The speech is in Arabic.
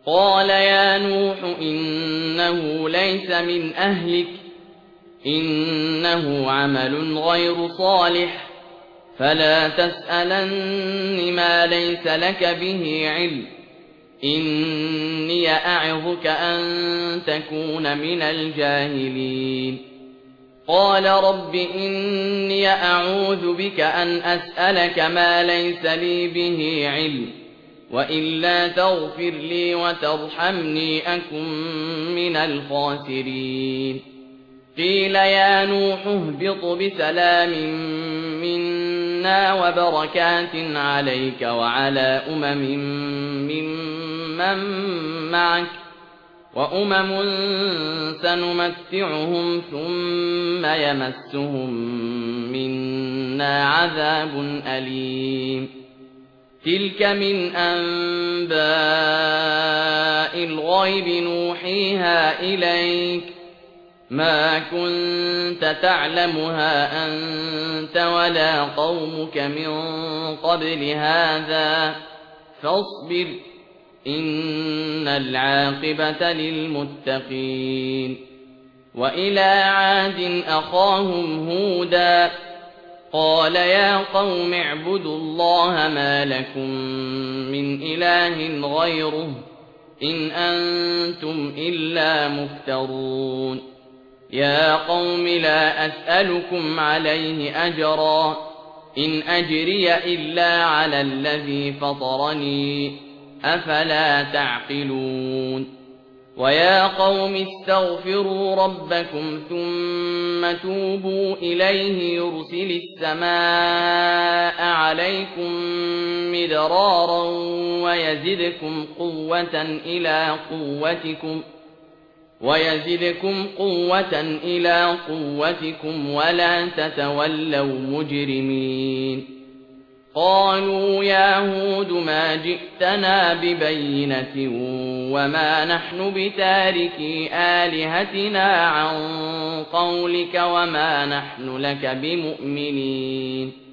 قال يا نوح إنه ليس من أهلك إنه عمل غير صالح فلا تسألن ما ليس لك به علم إني أعظك أن تكون من الجاهلين قال رب إني أعوذ بك أن أسألك ما ليس لي به علم وإلا تغفر لي وترحمني أكن من الخاسرين قيل يا نوح اهبط بسلام منا وبركات عليك وعلى ممن معك وأمم سنمتعهم ثم يمسهم منا عذاب أليم تلك من أنباء الغيب نوحيها إليك ما كنت تعلمها أنت ولا قومك من قبل هذا فاصبر إن العاقبة للمتقين وإلى عاد أخاهم هودا قال يا قوم اعبدوا الله ما لكم من إله غيره إن أنتم إلا مفترون يا قوم لا أسألكم عليه أجرا إن أجري إلا على الذي فطرني أفلا تعقلون ويا قوم استغفروا ربكم ثم توبوا إليه يرسل السماء عليكم مدرارا ويزدكم قوة إلى قوتكم ولا تتولوا مجرمين قالوا يا هود ما جئتنا ببينة وما نحن بتاركي آلهتنا عن قولك وما نحن لك بمؤمنين